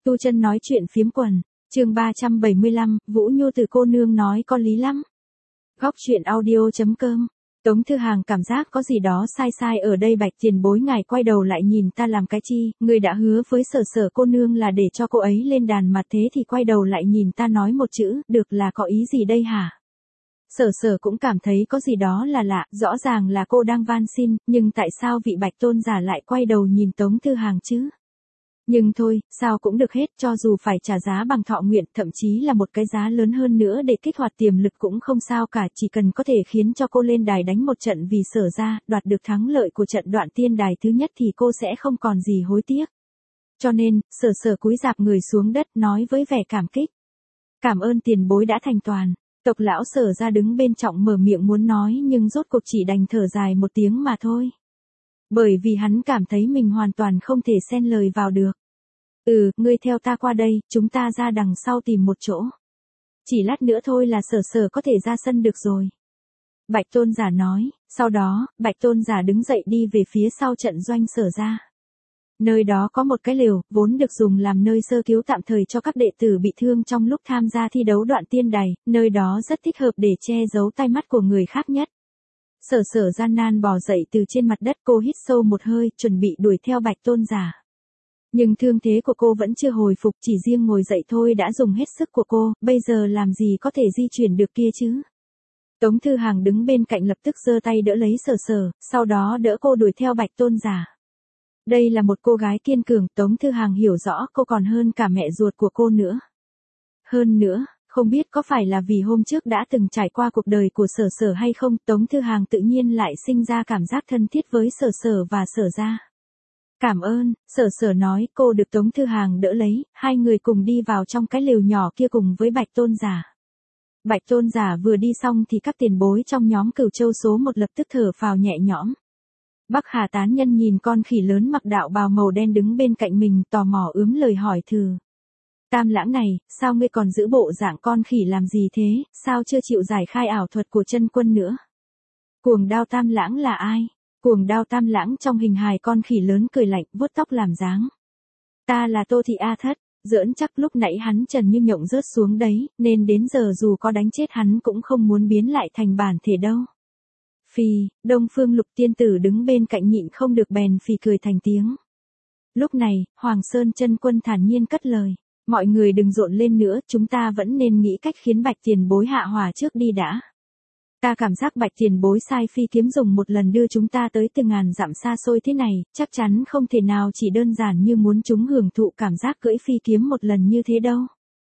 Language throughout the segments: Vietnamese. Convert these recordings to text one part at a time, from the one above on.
Tu Chân nói chuyện phiếm quần, chương 375, Vũ Nhu Từ cô nương nói có lý lắm. Góc truyện audio.com. Tống Thư Hàng cảm giác có gì đó sai sai ở đây. Bạch tiền bối ngài quay đầu lại nhìn ta làm cái chi, người đã hứa với Sở cô nương là để cho cô ấy lên đàn mà thế thì quay đầu lại nhìn ta nói một chữ, được là có ý gì đây hả? Sở cũng cảm thấy có gì đó là lạ, rõ ràng là cô đang van xin, nhưng tại sao vị Bạch tôn giả lại quay đầu nhìn Tống Thư Hàng chứ? Nhưng thôi, sao cũng được hết, cho dù phải trả giá bằng thọ nguyện, thậm chí là một cái giá lớn hơn nữa để kích hoạt tiềm lực cũng không sao cả, chỉ cần có thể khiến cho cô lên đài đánh một trận vì Sở ra, đoạt được thắng lợi của trận Đoạn Tiên Đài thứ nhất thì cô sẽ không còn gì hối tiếc. Cho nên, Sở cúi rạp người xuống đất nói với vẻ cảm kích. Cảm ơn tiền bối đã thành toàn. Tộc lão Sở ra đứng bên trọng mở miệng muốn nói nhưng rốt cuộc chỉ đành thở dài một tiếng mà thôi. Bởi vì hắn cảm thấy mình hoàn toàn không thể xen lời vào được. Ngươi theo ta qua đây, chúng ta ra đằng sau tìm một chỗ. Chỉ lát nữa thôi là Sở có thể ra sân được rồi. Bạch tôn giả nói, sau đó, Bạch tôn giả đứng dậy đi về phía sau trận doanh Sở ra. Nơi đó có một cái lều, vốn được dùng làm nơi sơ cứu tạm thời cho các đệ tử bị thương trong lúc tham gia thi đấu Đoạn Tiên Đài, nơi đó rất thích hợp để che giấu tai mắt của người khác nhất. Sở gian nan bò dậy từ trên mặt đất, cô hít sâu một hơi, chuẩn bị đuổi theo Bạch tôn giả. Nhưng thương thế của cô vẫn chưa hồi phục, chỉ riêng ngồi dậy thôi đã dùng hết sức của cô, bây giờ làm gì có thể di chuyển được kia chứ. Tống Thư Hàng đứng bên cạnh lập tức giơ tay đỡ lấy Sở, sau đó đỡ cô đuổi theo Bạch tôn giả. Đây là một cô gái kiên cường, Tống Thư Hàng hiểu rõ cô còn hơn cả mẹ ruột của cô nữa. Hơn nữa, không biết có phải là vì hôm trước đã từng trải qua cuộc đời của Sở hay không, Tống Thư Hàng tự nhiên lại sinh ra cảm giác thân thiết với Sở và Sở ra. Cảm ơn, Sở nói, cô được Tống Thư Hàng đỡ lấy, hai người cùng đi vào trong cái lều nhỏ kia cùng với Bạch tôn giả. Bạch tôn giả vừa đi xong thì các tiền bối trong nhóm Cửu Châu số 1 lập tức thở phào nhẹ nhõm. Bắc Hà tán nhân nhìn con khỉ lớn mặc đạo bào màu đen đứng bên cạnh mình, tò mò ướm lời hỏi thử. Tam lãng này, sao ngươi còn giữ bộ dạng con khỉ làm gì thế, sao chưa chịu giải khai ảo thuật của chân quân nữa? Cuồng Đao Tam lãng là ai? Cuồng Đao Tam lãng trong hình hài con khỉ lớn cười lạnh, vuốt tóc làm dáng. Ta là Tô Thị A Thất, giỡn chắc lúc nãy hắn trần như nhộng rớt xuống đấy, nên đến giờ dù có đánh chết hắn cũng không muốn biến lại thành bản thể đâu. Phì, Đông Phương Lục tiên tử đứng bên cạnh nhịn không được bèn phì cười thành tiếng. Lúc này, Hoàng Sơn chân quân thản nhiên cất lời. Mọi người đừng rộn lên nữa, chúng ta vẫn nên nghĩ cách khiến Bạch tiền bối hạ hỏa trước đi đã. Ta cảm giác Bạch tiền bối sai phi kiếm dùng một lần đưa chúng ta tới từ ngàn dặm xa xôi thế này, chắc chắn không thể nào chỉ đơn giản như muốn chúng hưởng thụ cảm giác cưỡi phi kiếm một lần như thế đâu.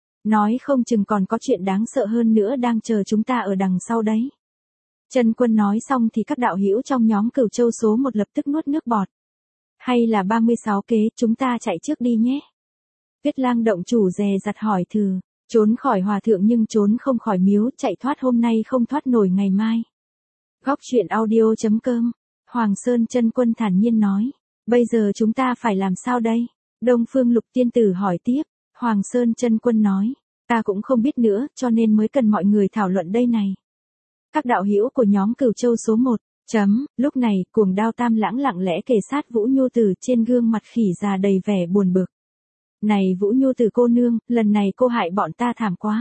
Nói không chừng còn có chuyện đáng sợ hơn nữa đang chờ chúng ta ở đằng sau đấy. Chân quân nói xong thì các đạo hữu trong nhóm Cửu Châu số 1 lập tức nuốt nước bọt. Hay là 36 kế, chúng ta chạy trước đi nhé. Tuyết Lang động chủ dè dặt hỏi thử, trốn khỏi hòa thượng nhưng trốn không khỏi miếu, chạy thoát hôm nay không thoát nổi ngày mai. Góc truyện audio.com. Hoàng Sơn chân quân thản nhiên nói, bây giờ chúng ta phải làm sao đây? Đông Phương Lục tiên tử hỏi tiếp. Hoàng Sơn chân quân nói, ta cũng không biết nữa, cho nên mới cần mọi người thảo luận đây này. Các đạo hữu của nhóm Cửu Châu số 1. Lúc này, Cuồng Đao Tam lãng lặng lẽ kề sát Vũ Nhu Từ, trên gương mặt khỉ già đầy vẻ buồn bực. Này Vũ Nhu Từ cô nương, lần này cô hại bọn ta thảm quá.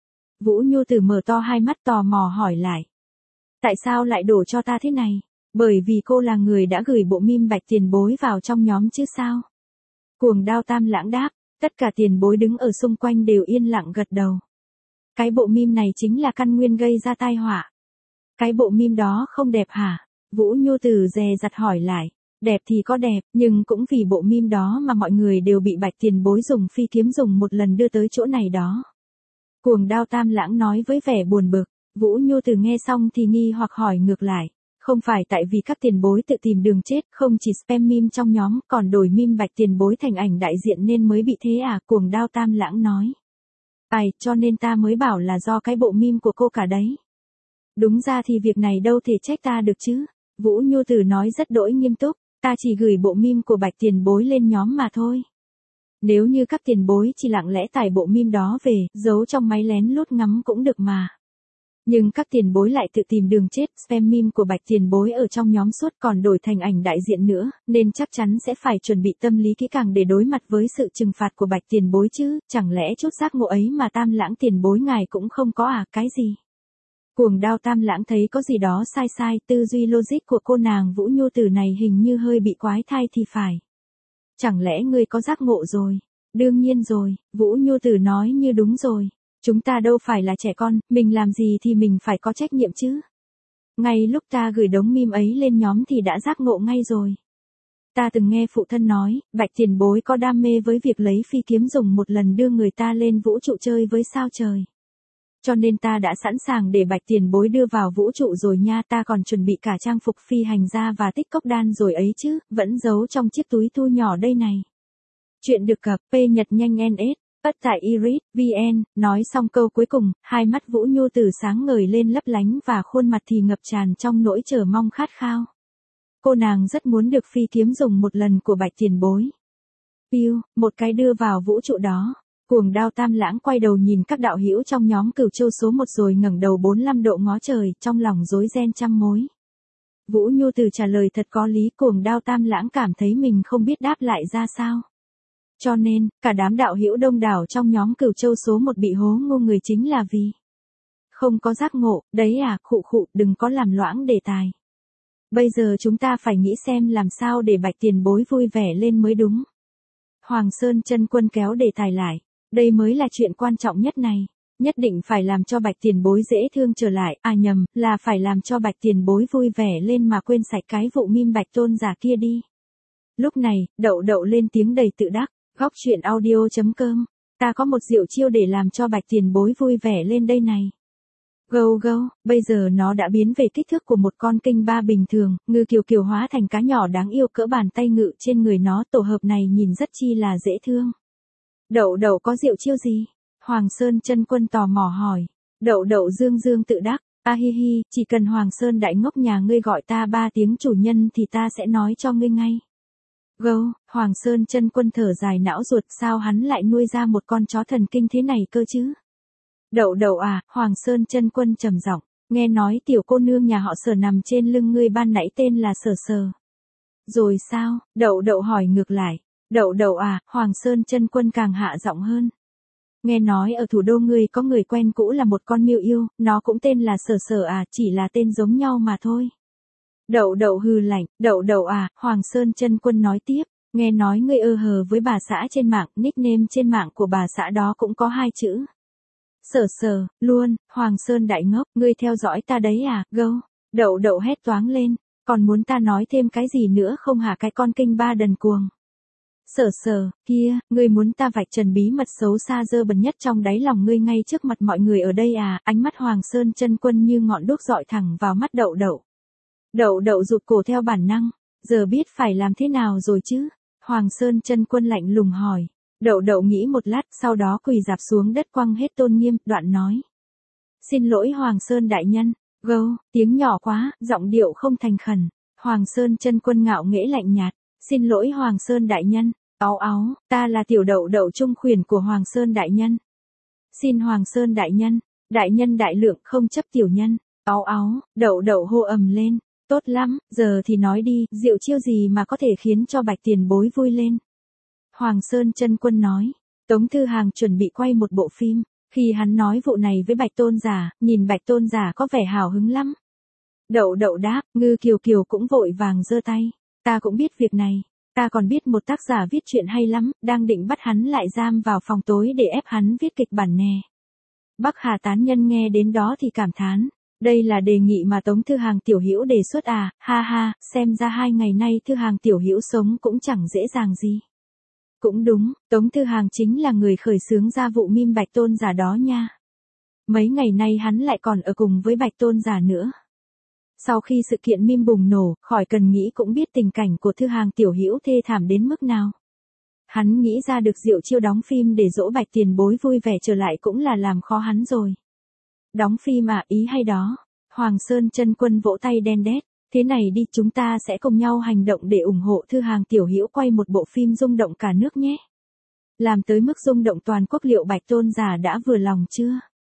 Vũ Nhu Từ mở to hai mắt tò mò hỏi lại. Tại sao lại đổ cho ta thế này? Bởi vì cô là người đã gửi bộ meme Bạch tiền bối vào trong nhóm chứ sao? Cuồng Đao Tam lãng đáp, tất cả tiền bối đứng ở xung quanh đều yên lặng gật đầu. Cái bộ meme này chính là căn nguyên gây ra tai họa. Cái bộ meme đó không đẹp hả? Vũ Nhu Từ dè dặt hỏi lại. Đẹp thì có đẹp, nhưng cũng vì bộ meme đó mà mọi người đều bị Bạch tiền bối dùng phi kiếm dùng một lần đưa tới chỗ này đó. Cuồng Đao Tam lãng nói với vẻ buồn bực. Vũ Nhu Từ nghe xong thì nghi hoặc hỏi ngược lại. Không phải tại vì các tiền bối tự tìm đường chết, không chỉ spam meme trong nhóm, còn đổi meme Bạch tiền bối thành ảnh đại diện nên mới bị thế à? Cuồng Đao Tam lãng nói. Cho nên ta mới bảo là do cái bộ meme của cô cả đấy. Đúng ra thì việc này đâu thể trách ta được chứ. Vũ Nhu Từ nói rất đỗi nghiêm túc, ta chỉ gửi bộ meme của Bạch tiền bối lên nhóm mà thôi. Nếu như các tiền bối chỉ lặng lẽ tải bộ meme đó về, giấu trong máy lén lút ngắm cũng được mà. Nhưng các tiền bối lại tự tìm đường chết, spam meme của Bạch tiền bối ở trong nhóm suốt còn đổi thành ảnh đại diện nữa, nên chắc chắn sẽ phải chuẩn bị tâm lý kỹ càng để đối mặt với sự trừng phạt của Bạch tiền bối chứ, chẳng lẽ chút giác ngộ ấy mà Tam Lãng tiền bối ngài cũng không có à, cái gì? Cuồng Đao Tam Lãng thấy có gì đó sai sai, tư duy logic của cô nàng Vũ Nhu Tử này hình như hơi bị quái thai thì phải. Chẳng lẽ ngươi có giác ngộ rồi? Đương nhiên rồi, Vũ Nhu Tử nói như đúng rồi. Chúng ta đâu phải là trẻ con, mình làm gì thì mình phải có trách nhiệm chứ. Ngay lúc ta gửi đống meme ấy lên nhóm thì đã giác ngộ ngay rồi. Ta từng nghe phụ thân nói, Bạch tiền bối có đam mê với việc lấy phi kiếm dùng một lần đưa người ta lên vũ trụ chơi với sao trời. Cho nên ta đã sẵn sàng để Bạch tiền bối đưa vào vũ trụ rồi nha, ta còn chuẩn bị cả trang phục phi hành gia và tích cốc đan rồi ấy chứ, vẫn giấu trong chiếc túi thu nhỏ đây này. Chuyện được cập P Nhật nhanh NS. Ất tại Iris, VN, nói xong câu cuối cùng, hai mắt Vũ Nhu Tử sáng ngời lên lấp lánh và khuôn mặt thì ngập tràn trong nỗi chờ mong khát khao. Cô nàng rất muốn được phi kiếm dùng một lần của Bạch tiền bối. Piu, một cái đưa vào vũ trụ đó. Cuồng Đao Tam Lãng quay đầu nhìn các đạo hữu trong nhóm Cửu Châu số 1 rồi ngẩng đầu 45 độ ngó trời, trong lòng rối ren trăm mối. Vũ Nhu Tử trả lời thật có lý, Cuồng Đao Tam Lãng cảm thấy mình không biết đáp lại ra sao. Cho nên, cả đám đạo hữu đông đảo trong nhóm Cửu Châu số 1 bị hố ngu người chính là vì không có giác ngộ, đấy à, khụ, đừng có làm loãng đề tài. Bây giờ chúng ta phải nghĩ xem làm sao để Bạch tiền bối vui vẻ lên mới đúng. Hoàng Sơn Chân Quân kéo đề tài lại, đây mới là chuyện quan trọng nhất này, nhất định phải làm cho Bạch tiền bối dễ thương trở lại, à nhầm, là phải làm cho Bạch tiền bối vui vẻ lên mà quên sạch cái vụ meme Bạch tôn giả kia đi. Lúc này, Đậu Đậu lên tiếng đầy tự đắc. Góc chuyện audio.com, ta có một diệu chiêu để làm cho Bạch tiền bối vui vẻ lên đây này. Gâu, bây giờ nó đã biến về kích thước của một con kinh ba bình thường, Ngư Kiều hóa thành cá nhỏ đáng yêu cỡ bàn tay ngự trên người nó, tổ hợp này nhìn rất chi là dễ thương. Đậu Đậu có diệu chiêu gì? Hoàng Sơn Chân Quân tò mò hỏi. Đậu Đậu dương tự đắc, a hi hi, chỉ cần Hoàng Sơn đại ngốc nhà ngươi gọi ta 3 tiếng chủ nhân thì ta sẽ nói cho ngươi ngay. Hoàng Sơn Chân Quân thở dài não ruột, sao hắn lại nuôi ra một con chó thần kinh thế này cơ chứ? Đậu Đậu à, Hoàng Sơn Chân Quân trầm giọng, nghe nói tiểu cô nương nhà họ Sở nằm trên lưng ngươi ban nãy tên là Sở. Rồi sao? Đậu Đậu hỏi ngược lại. Đậu Đậu à, Hoàng Sơn Chân Quân càng hạ giọng hơn. Nghe nói ở thủ đô ngươi có người quen cũ là một con miêu yêu, nó cũng tên là Sở à, chỉ là tên giống nhau mà thôi. Đậu Đậu hừ lạnh, Đậu Đậu à, Hoàng Sơn Chân Quân nói tiếp, nghe nói ngươi hờ với bà xã trên mạng, nickname trên mạng của bà xã đó cũng có 2 chữ. Sở, luôn, Hoàng Sơn đại ngốc, ngươi theo dõi ta đấy à, Đậu Đậu hét toáng lên, còn muốn ta nói thêm cái gì nữa không hả cái con kinh ba đần cuồng. Sở, kia, ngươi muốn ta vạch trần bí mật xấu xa dơ bẩn nhất trong đáy lòng ngươi ngay trước mặt mọi người ở đây à, ánh mắt Hoàng Sơn Chân Quân như ngọn đuốc dọi thẳng vào mắt Đậu Đậu. Đậu Đậu rụt cổ theo bản năng, giờ biết phải làm thế nào rồi chứ? Hoàng Sơn Chân Quân lạnh lùng hỏi. Đậu Đậu nghĩ một lát, sau đó quỳ rạp xuống đất quăng hết tôn nghiêm, đoạn nói. Xin lỗi Hoàng Sơn đại nhân, tiếng nhỏ quá, giọng điệu không thành khẩn. Hoàng Sơn Chân Quân ngạo nghễ lạnh nhạt, xin lỗi Hoàng Sơn đại nhân, áo, ta là tiểu Đậu Đậu trung khuyển của Hoàng Sơn đại nhân. Xin Hoàng Sơn đại nhân đại lượng không chấp tiểu nhân, áo, Đậu Đậu hô ầm lên. Tốt lắm, giờ thì nói đi, diệu chiêu gì mà có thể khiến cho Bạch tiền bối vui lên. Hoàng Sơn Chân Quân nói, Tống Thư Hàng chuẩn bị quay một bộ phim, khi hắn nói vụ này với Bạch tôn giả, nhìn Bạch tôn giả có vẻ hào hứng lắm. Đậu Đậu đáp, Ngư Kiều cũng vội vàng giơ tay, ta cũng biết việc này, ta còn biết một tác giả viết chuyện hay lắm, đang định bắt hắn lại giam vào phòng tối để ép hắn viết kịch bản nè. Bắc Hà tán nhân nghe đến đó thì cảm thán. Đây là đề nghị mà Tống Thư Hàng tiểu hữu đề xuất à, ha, xem ra 2 ngày nay Thư Hàng tiểu hữu sống cũng chẳng dễ dàng gì. Cũng đúng, Tống Thư Hàng chính là người khởi xướng ra vụ meme Bạch tôn giả đó nha. Mấy ngày nay hắn lại còn ở cùng với Bạch tôn giả nữa. Sau khi sự kiện meme bùng nổ, khỏi cần nghĩ cũng biết tình cảnh của Thư Hàng tiểu hữu thê thảm đến mức nào. Hắn nghĩ ra được diệu chiêu đóng phim để dỗ Bạch tiền bối vui vẻ trở lại cũng là làm khó hắn rồi. Đóng phim à, ý hay đó. Hoàng Sơn Chân Quân vỗ tay đen đét. Thế này đi, chúng ta sẽ cùng nhau hành động để ủng hộ Thư Hàng tiểu hữu quay một bộ phim rung động cả nước nhé. Làm tới mức rung động toàn quốc, liệu Bạch tôn giả đã vừa lòng chưa?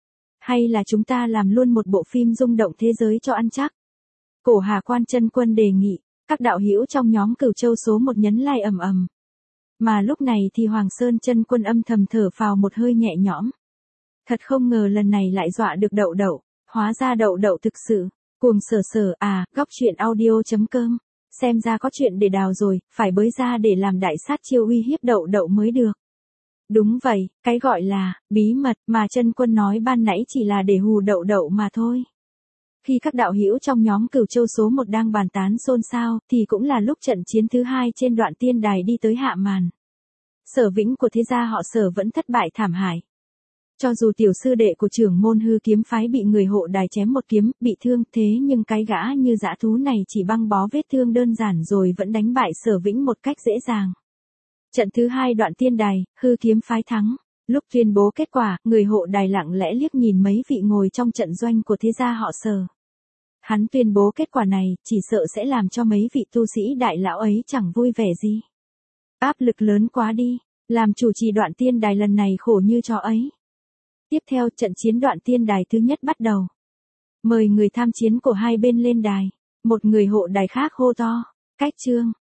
Hay là chúng ta làm luôn một bộ phim rung động thế giới cho ăn chắc? Cổ Hà Quan Chân Quân đề nghị, các đạo hữu trong nhóm Cửu Châu số 1 nhấn like ầm ầm. Mà lúc này thì Hoàng Sơn Chân Quân âm thầm thở phào một hơi nhẹ nhõm. Thật không ngờ lần này lại dọa được Đậu Đậu, hóa ra Đậu Đậu thực sự, cuồng sở sở à, góc truyện audio.com, xem ra có chuyện để đào rồi, phải bới ra để làm đại sát chiêu uy hiếp Đậu Đậu mới được. Đúng vậy, cái gọi là bí mật mà Chân Quân nói ban nãy chỉ là để hù Đậu Đậu mà thôi. Khi các đạo hữu trong nhóm Cửu Châu số 1 đang bàn tán xôn xao, thì cũng là lúc trận chiến thứ 2 trên đoạn tiên đài đi tới hạ màn. Sở Vĩnh của thế gia họ Sở vẫn thất bại thảm hại. Cho dù tiểu sư đệ của trưởng môn Hư Kiếm phái bị người hộ đài chém một kiếm, bị thương, thế nhưng cái gã như dã thú này chỉ băng bó vết thương đơn giản rồi vẫn đánh bại Sở Vĩnh một cách dễ dàng. Trận thứ 2 đoạn tiên đài, Hư Kiếm phái thắng. Lúc tuyên bố kết quả, người hộ đài lặng lẽ liếc nhìn mấy vị ngồi trong trận doanh của thế gia họ Sở. Hắn tuyên bố kết quả này, chỉ sợ sẽ làm cho mấy vị tu sĩ đại lão ấy chẳng vui vẻ gì. Áp lực lớn quá đi, làm chủ trì đoạn tiên đài lần này khổ như chó ấy. Tiếp theo, trận chiến đoạn tiên đài thứ nhất bắt đầu. Mời người tham chiến của hai bên lên đài. Một người hộ đài khác hô to, cách chương.